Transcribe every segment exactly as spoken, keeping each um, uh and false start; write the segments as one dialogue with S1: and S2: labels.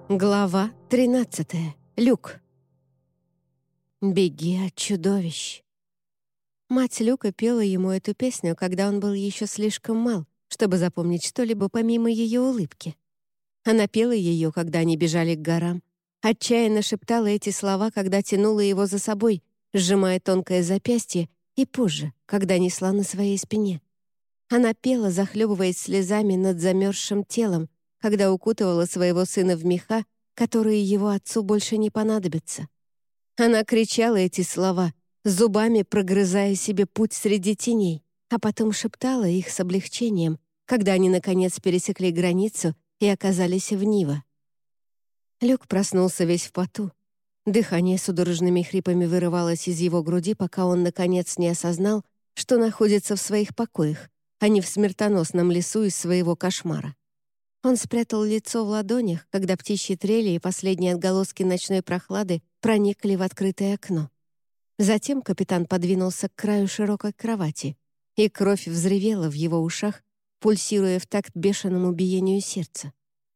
S1: Глава тринадцатая. Люк. «Беги от чудовищ». Мать Люка пела ему эту песню, когда он был еще слишком мал, чтобы запомнить что-либо помимо ее улыбки. Она пела ее, когда они бежали к горам, отчаянно шептала эти слова, когда тянула его за собой, сжимая тонкое запястье, и позже, когда несла на своей спине. Она пела, захлебываясь слезами над замерзшим телом, когда укутывала своего сына в меха, которые его отцу больше не понадобятся. Она кричала эти слова, зубами прогрызая себе путь среди теней, а потом шептала их с облегчением, когда они, наконец, пересекли границу и оказались в Нива. Люк проснулся весь в поту. Дыхание судорожными хрипами вырывалось из его груди, пока он, наконец, не осознал, что находится в своих покоях, а не в смертоносном лесу из своего кошмара. Он спрятал лицо в ладонях, когда птичьи трели и последние отголоски ночной прохлады проникли в открытое окно. Затем капитан подвинулся к краю широкой кровати, и кровь взревела в его ушах, пульсируя в такт бешеному биению сердца.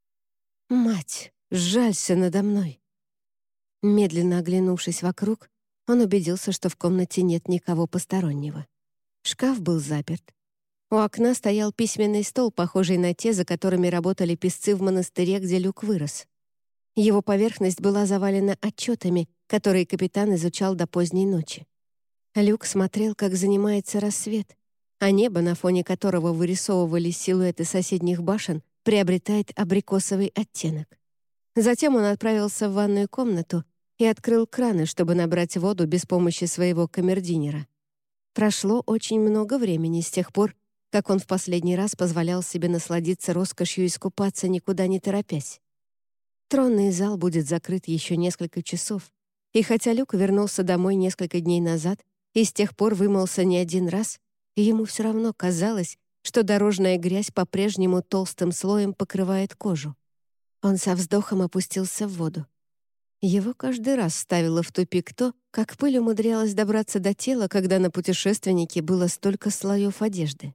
S1: «Мать, сжалься надо мной!» Медленно оглянувшись вокруг, он убедился, что в комнате нет никого постороннего. Шкаф был заперт. У окна стоял письменный стол, похожий на те, за которыми работали писцы в монастыре, где Люк вырос. Его поверхность была завалена отчетами, которые капитан изучал до поздней ночи. Люк смотрел, как занимается рассвет, а небо, на фоне которого вырисовывались силуэты соседних башен, приобретает абрикосовый оттенок. Затем он отправился в ванную комнату и открыл краны, чтобы набрать воду без помощи своего камердинера. Прошло очень много времени с тех пор, как он в последний раз позволял себе насладиться роскошью искупаться, никуда не торопясь. Тронный зал будет закрыт еще несколько часов, и хотя Люк вернулся домой несколько дней назад и с тех пор вымылся не один раз, ему все равно казалось, что дорожная грязь по-прежнему толстым слоем покрывает кожу. Он со вздохом опустился в воду. Его каждый раз ставило в тупик то, как пыль умудрялась добраться до тела, когда на путешественнике было столько слоев одежды.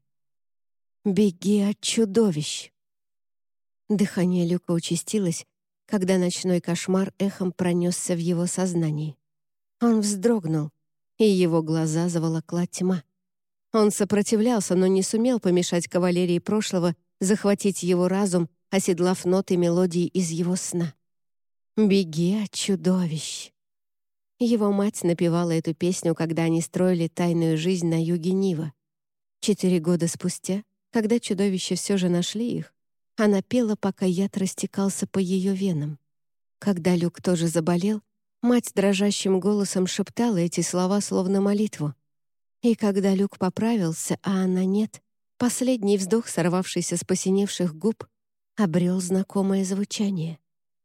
S1: «Беги от чудовищ!» Дыхание Люка участилось, когда ночной кошмар эхом пронесся в его сознании. Он вздрогнул, и его глаза заволокла тьма. Он сопротивлялся, но не сумел помешать кавалерии прошлого захватить его разум, оседлав ноты мелодии из его сна. «Беги от чудовищ!» Его мать напевала эту песню, когда они строили тайную жизнь на юге Нива. Четыре года спустя, когда чудовища все же нашли их, она пела, пока яд растекался по ее венам. Когда Люк тоже заболел, мать дрожащим голосом шептала эти слова словно молитву. И когда Люк поправился, а она нет, последний вздох, сорвавшийся с посиневших губ, обрел знакомое звучание.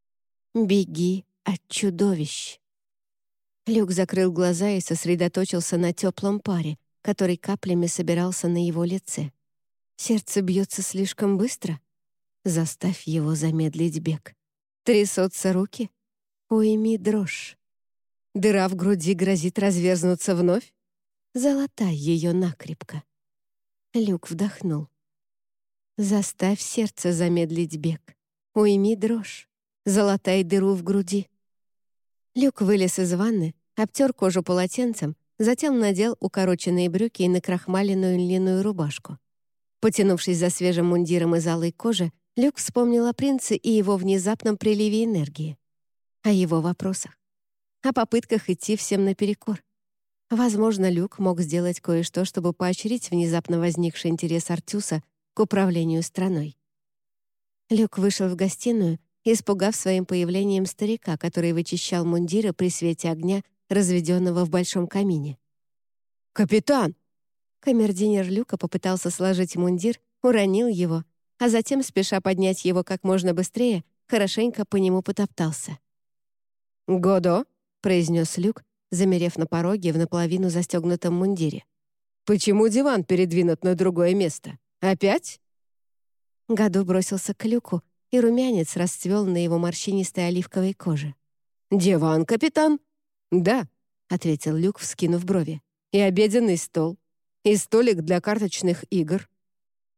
S1: «Беги от чудовищ!» Люк закрыл глаза и сосредоточился на теплом паре, который каплями собирался на его лице. Сердце бьется слишком быстро? Заставь его замедлить бег. Трясутся руки? Уйми дрожь. Дыра в груди грозит разверзнуться вновь? Залатай ее накрепко. Люк вдохнул. Заставь сердце замедлить бег. Уйми дрожь. Залатай дыру в груди. Люк вылез из ванны, обтер кожу полотенцем, затем надел укороченные брюки и накрахмаленную льняную рубашку. Потянувшись за свежим мундиром из алой кожи, Люк вспомнил о принце и его внезапном приливе энергии. О его вопросах. О попытках идти всем наперекор. Возможно, Люк мог сделать кое-что, чтобы поощрить внезапно возникший интерес Артюса к управлению страной. Люк вышел в гостиную, испугав своим появлением старика, который вычищал мундиры при свете огня, разведенного в большом камине. «Капитан!» Камердинер Люка попытался сложить мундир, уронил его, а затем, спеша поднять его как можно быстрее, хорошенько по нему потоптался. «Годо!» — произнес Люк, замерев на пороге в наполовину застегнутом мундире. «Почему диван передвинут на другое место? Опять?» Годо бросился к Люку, и румянец расцвел на его морщинистой оливковой коже. «Диван, капитан?» «Да», — ответил Люк, вскинув брови. «И обеденный стол, и столик для карточных игр».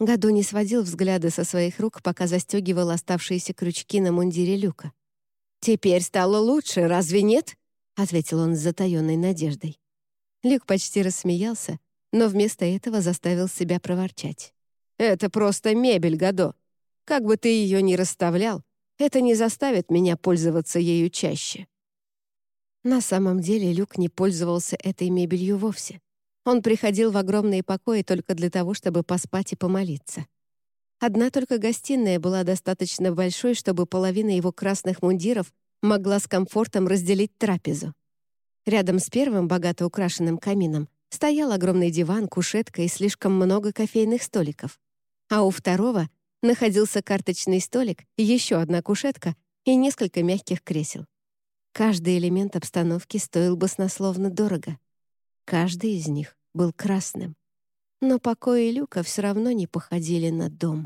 S1: Гадо не сводил взгляда со своих рук, пока застегивал оставшиеся крючки на мундире Люка. «Теперь стало лучше, разве нет?» — ответил он с затаённой надеждой. Люк почти рассмеялся, но вместо этого заставил себя проворчать. «Это просто мебель, Гадо. Как бы ты ее ни расставлял, это не заставит меня пользоваться ею чаще». На самом деле Люк не пользовался этой мебелью вовсе. Он приходил в огромные покои только для того, чтобы поспать и помолиться. Одна только гостиная была достаточно большой, чтобы половина его красных мундиров могла с комфортом разделить трапезу. Рядом с первым богато украшенным камином стоял огромный диван, кушетка и слишком много кофейных столиков. А у второго находился карточный столик, еще одна кушетка и несколько мягких кресел. Каждый элемент обстановки стоил баснословно дорого. Каждый из них был красным. Но покои Люка все равно не походили на дом.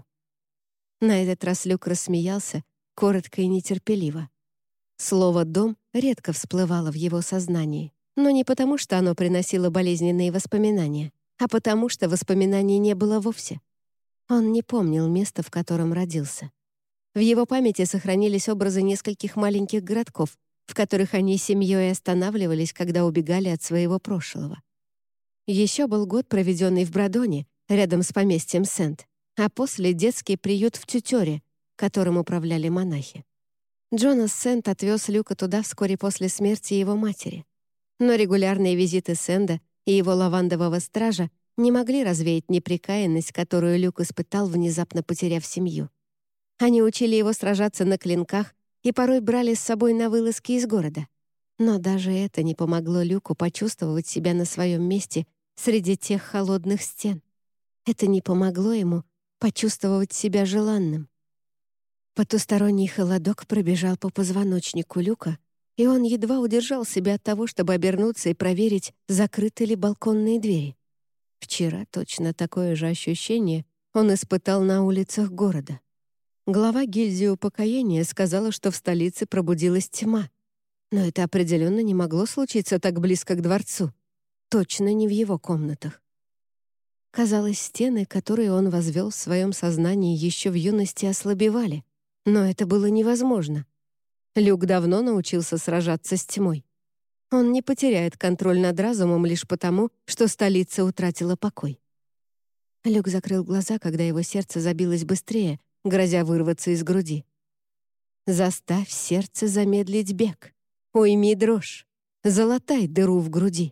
S1: На этот раз Люк рассмеялся, коротко и нетерпеливо. Слово «дом» редко всплывало в его сознании, но не потому, что оно приносило болезненные воспоминания, а потому, что воспоминаний не было вовсе. Он не помнил места, в котором родился. В его памяти сохранились образы нескольких маленьких городков, в которых они с семьей останавливались, когда убегали от своего прошлого. Еще был год, проведенный в Брадоне, рядом с поместьем Сент, а после — детский приют в Тютере, которым управляли монахи. Джонас Сент отвез Люка туда вскоре после смерти его матери. Но регулярные визиты Сэнда и его лавандового стража не могли развеять непрекаянность, которую Люк испытал, внезапно потеряв семью. Они учили его сражаться на клинках и порой брали с собой на вылазки из города. Но даже это не помогло Люку почувствовать себя на своем месте среди тех холодных стен. Это не помогло ему почувствовать себя желанным. Потусторонний холодок пробежал по позвоночнику Люка, и он едва удержал себя от того, чтобы обернуться и проверить, закрыты ли балконные двери. Вчера точно такое же ощущение он испытал на улицах города. Глава гильдии упокоения сказала, что в столице пробудилась тьма. Но это определенно не могло случиться так близко к дворцу. Точно не в его комнатах. Казалось, стены, которые он возвел в своем сознании еще в юности, ослабевали. Но это было невозможно. Люк давно научился сражаться с тьмой. Он не потеряет контроль над разумом лишь потому, что столица утратила покой. Люк закрыл глаза, когда его сердце забилось быстрее, грозя вырваться из груди. «Заставь сердце замедлить бег. Уйми дрожь. Залатай дыру в груди».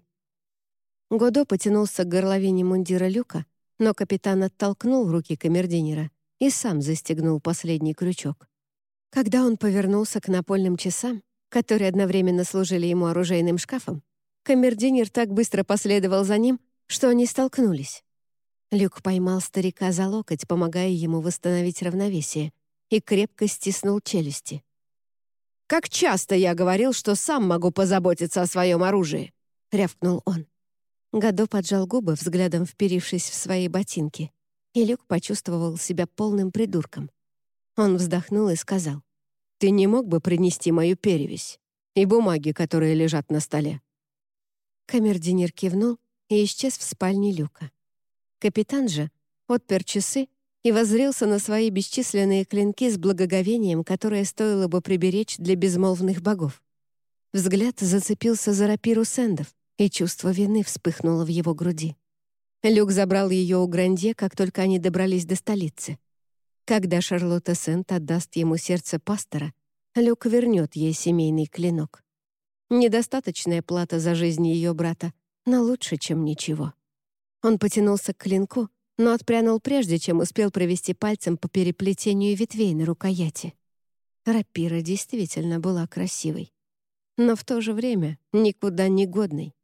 S1: Годо потянулся к горловине мундира Люка, но капитан оттолкнул руки камердинера и сам застегнул последний крючок. Когда он повернулся к напольным часам, которые одновременно служили ему оружейным шкафом, камердинер так быстро последовал за ним, что они столкнулись. Люк поймал старика за локоть, помогая ему восстановить равновесие, и крепко стиснул челюсти. «Как часто я говорил, что сам могу позаботиться о своем оружии!» — рявкнул он. Гадо поджал губы, взглядом вперившись в свои ботинки, и Люк почувствовал себя полным придурком. Он вздохнул и сказал: «Ты не мог бы принести мою перевесь и бумаги, которые лежат на столе?» Камердинер кивнул и исчез в спальне Люка. Капитан же отпер часы и воззрелся на свои бесчисленные клинки с благоговением, которое стоило бы приберечь для безмолвных богов. Взгляд зацепился за рапиру Сэндов, и чувство вины вспыхнуло в его груди. Люк забрал ее у Грандье, как только они добрались до столицы. Когда Шарлотта Сент отдаст ему сердце пастора, Люк вернет ей семейный клинок. Недостаточная плата за жизнь ее брата, но лучше, чем ничего. Он потянулся к клинку, но отпрянул прежде, чем успел провести пальцем по переплетению ветвей на рукояти. Рапира действительно была красивой, но в то же время никуда не годной.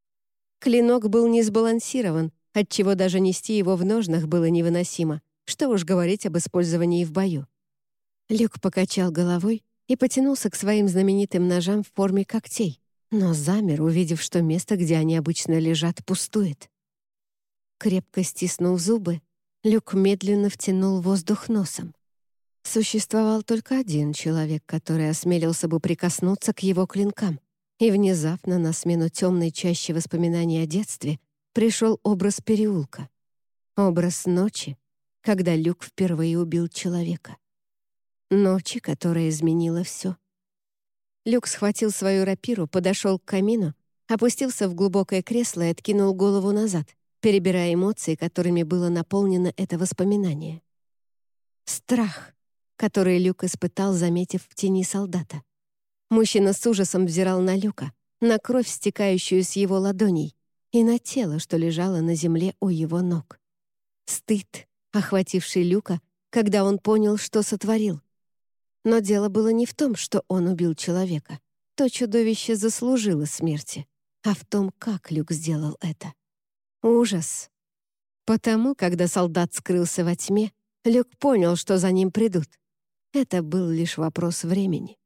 S1: Клинок был не сбалансирован, отчего даже нести его в ножнах было невыносимо, что уж говорить об использовании в бою. Люк покачал головой и потянулся к своим знаменитым ножам в форме когтей, но замер, увидев, что место, где они обычно лежат, пустует. Крепко стиснув зубы, Люк медленно втянул воздух носом. Существовал только один человек, который осмелился бы прикоснуться к его клинкам, и внезапно на смену темной чаще воспоминаний о детстве пришел образ переулка. Образ ночи, когда Люк впервые убил человека. Ночи, которая изменила все. Люк схватил свою рапиру, подошел к камину, опустился в глубокое кресло и откинул голову назад, перебирая эмоции, которыми было наполнено это воспоминание. Страх, который Люк испытал, заметив в тени солдата. Мужчина с ужасом взирал на Люка, на кровь, стекающую с его ладоней, и на тело, что лежало на земле у его ног. Стыд, охвативший Люка, когда он понял, что сотворил. Но дело было не в том, что он убил человека. То чудовище заслужило смерти, а в том, как Люк сделал это. Ужас. Потому, когда солдат скрылся во тьме, Люк понял, что за ним придут. Это был лишь вопрос времени.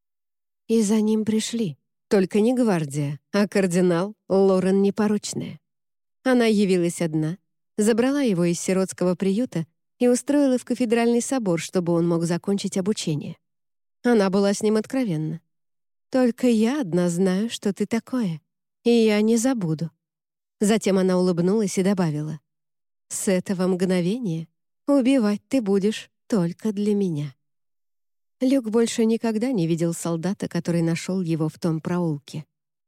S1: И за ним пришли. Только не гвардия, а кардинал Лорен Непорочная. Она явилась одна, забрала его из сиротского приюта и устроила в кафедральный собор, чтобы он мог закончить обучение. Она была с ним откровенна. «Только я одна знаю, что ты такое, и я не забуду». Затем она улыбнулась и добавила: «С этого мгновения убивать ты будешь только для меня». Люк больше никогда не видел солдата, который нашел его в том проулке.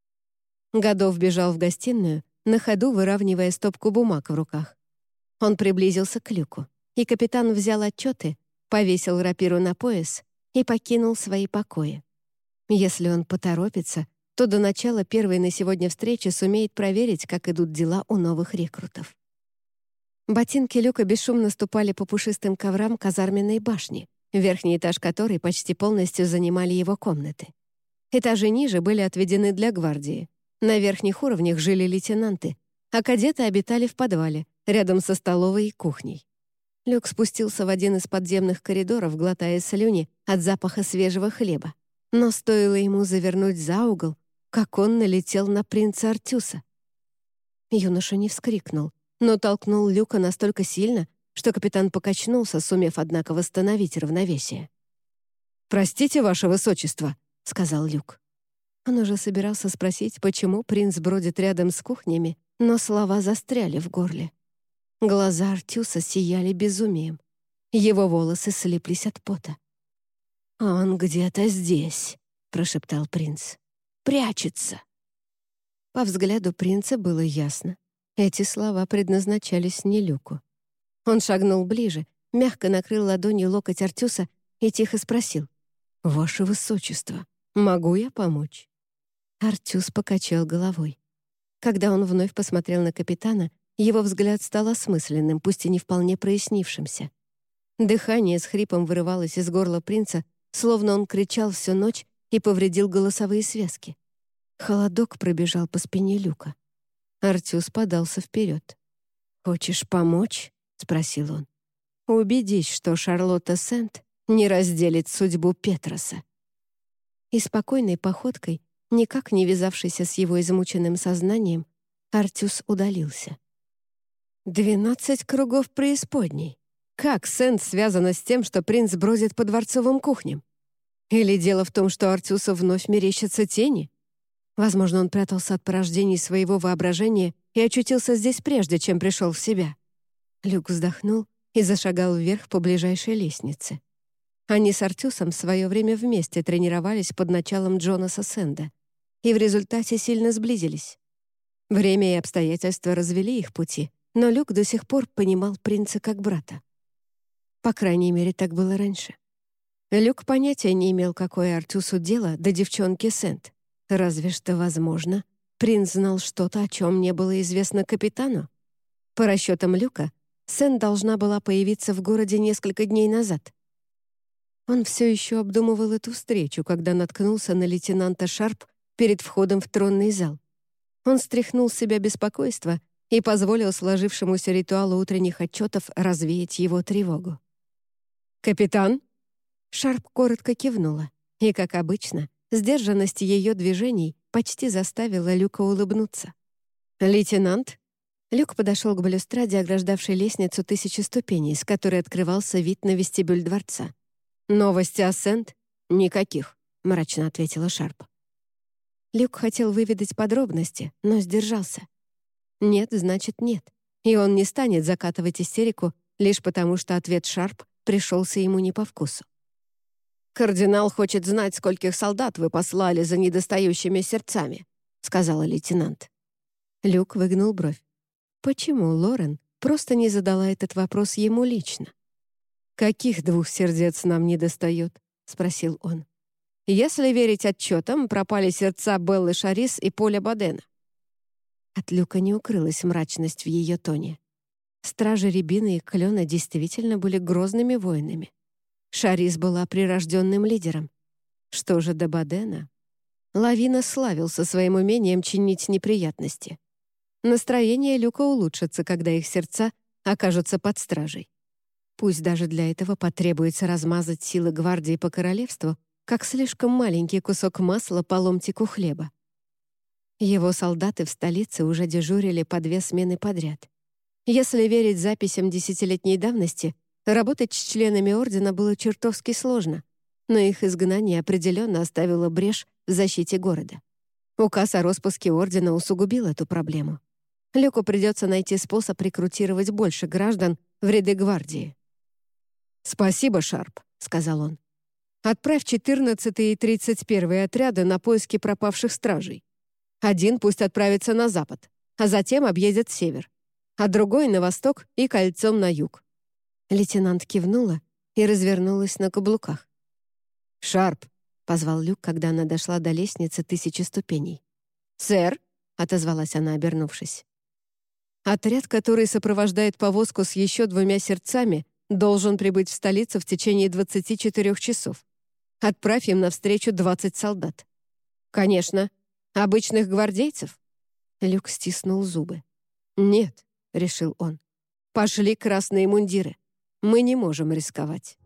S1: Годов бежал в гостиную, на ходу выравнивая стопку бумаг в руках. Он приблизился к Люку, и капитан взял отчеты, повесил рапиру на пояс и покинул свои покои. Если он поторопится, то до начала первой на сегодня встречи сумеет проверить, как идут дела у новых рекрутов. Ботинки Люка бесшумно ступали по пушистым коврам казарменной башни, верхний этаж которой почти полностью занимали его комнаты. Этажи ниже были отведены для гвардии. На верхних уровнях жили лейтенанты, а кадеты обитали в подвале, рядом со столовой и кухней. Люк спустился в один из подземных коридоров, глотая слюни от запаха свежего хлеба. Но стоило ему завернуть за угол, как он налетел на принца Артюса. Юноша не вскрикнул, но толкнул Люка настолько сильно, что капитан покачнулся, сумев, однако, восстановить равновесие. «Простите, ваше высочество», — сказал Люк. Он уже собирался спросить, почему принц бродит рядом с кухнями, но слова застряли в горле. Глаза Артюса сияли безумием. Его волосы слиплись от пота. «Он где-то здесь», — прошептал принц. «Прячется». По взгляду принца было ясно. Эти слова предназначались не Люку. Он шагнул ближе, мягко накрыл ладонью локоть Артюса и тихо спросил: «Ваше высочество, могу я помочь?» Артюс покачал головой. Когда он вновь посмотрел на капитана, его взгляд стал осмысленным, пусть и не вполне прояснившимся. Дыхание с хрипом вырывалось из горла принца, словно он кричал всю ночь и повредил голосовые связки. Холодок пробежал по спине Люка. Артюс подался вперед. «Хочешь помочь?» — спросил он. «Убедись, что Шарлотта Сент не разделит судьбу Петроса». И спокойной походкой, никак не вязавшейся с его измученным сознанием, Артюс удалился. «Двенадцать кругов преисподней. Как Сент связана с тем, что принц бродит по дворцовым кухням? Или дело в том, что Артюсу вновь мерещатся тени? Возможно, он прятался от порождений своего воображения и очутился здесь прежде, чем пришел в себя». Люк вздохнул и зашагал вверх по ближайшей лестнице. Они с Артюсом в свое время вместе тренировались под началом Джонаса Сэнда и в результате сильно сблизились. Время и обстоятельства развели их пути, но Люк до сих пор понимал принца как брата. По крайней мере, так было раньше. Люк понятия не имел, какое Артюсу дело до девчонки Сент. Разве что, возможно, принц знал что-то, о чем не было известно капитану. По расчетам Люка, Сент должна была появиться в городе несколько дней назад. Он все еще обдумывал эту встречу, когда наткнулся на лейтенанта Шарп перед входом в тронный зал. Он стряхнул с себя беспокойство и позволил сложившемуся ритуалу утренних отчетов развеять его тревогу. «Капитан?» Шарп коротко кивнула, и, как обычно, сдержанность ее движений почти заставила Люка улыбнуться. «Лейтенант?» Люк подошел к балюстраде, ограждавшей лестницу тысячи ступеней, с которой открывался вид на вестибюль дворца. «Новости о Сент?» «Никаких», — мрачно ответила Шарп. Люк хотел выведать подробности, но сдержался. Нет, значит нет. И он не станет закатывать истерику, лишь потому что ответ Шарп пришелся ему не по вкусу. «Кардинал хочет знать, скольких солдат вы послали за недостающими сердцами», — сказала лейтенант. Люк выгнул бровь. Почему Лорен просто не задала этот вопрос ему лично? «Каких двух сердец нам недостает?» — спросил он. «Если верить отчетам, пропали сердца Беллы Шарис и Поля Бодена». От Люка не укрылась мрачность в ее тоне. Стражи Рябины и Клена действительно были грозными воинами. Шарис была прирожденным лидером. Что же до Бодена? Лавина славился своим умением чинить неприятности. Настроение Люка улучшится, когда их сердца окажутся под стражей. Пусть даже для этого потребуется размазать силы гвардии по королевству, как слишком маленький кусок масла по ломтику хлеба. Его солдаты в столице уже дежурили по две смены подряд. Если верить записям десятилетней давности, работать с членами Ордена было чертовски сложно, но их изгнание определенно оставило брешь в защите города. Указ о распуске Ордена усугубил эту проблему. Люку придется найти способ рекрутировать больше граждан в ряды гвардии. «Спасибо, Шарп», — сказал он. «Отправь четырнадцатый и тридцать первый отряды на поиски пропавших стражей. Один пусть отправится на запад, а затем объедет север, а другой — на восток и кольцом на юг». Лейтенант кивнула и развернулась на каблуках. «Шарп», — позвал Люк, когда она дошла до лестницы тысячи ступеней. «Сэр», — отозвалась она, обернувшись. «Отряд, который сопровождает повозку с еще двумя сердцами, должен прибыть в столицу в течение двадцати четырёх часов. Отправь им навстречу двадцать солдат». «Конечно. Обычных гвардейцев?» Люк стиснул зубы. «Нет», — решил он. «Пошли красные мундиры. Мы не можем рисковать».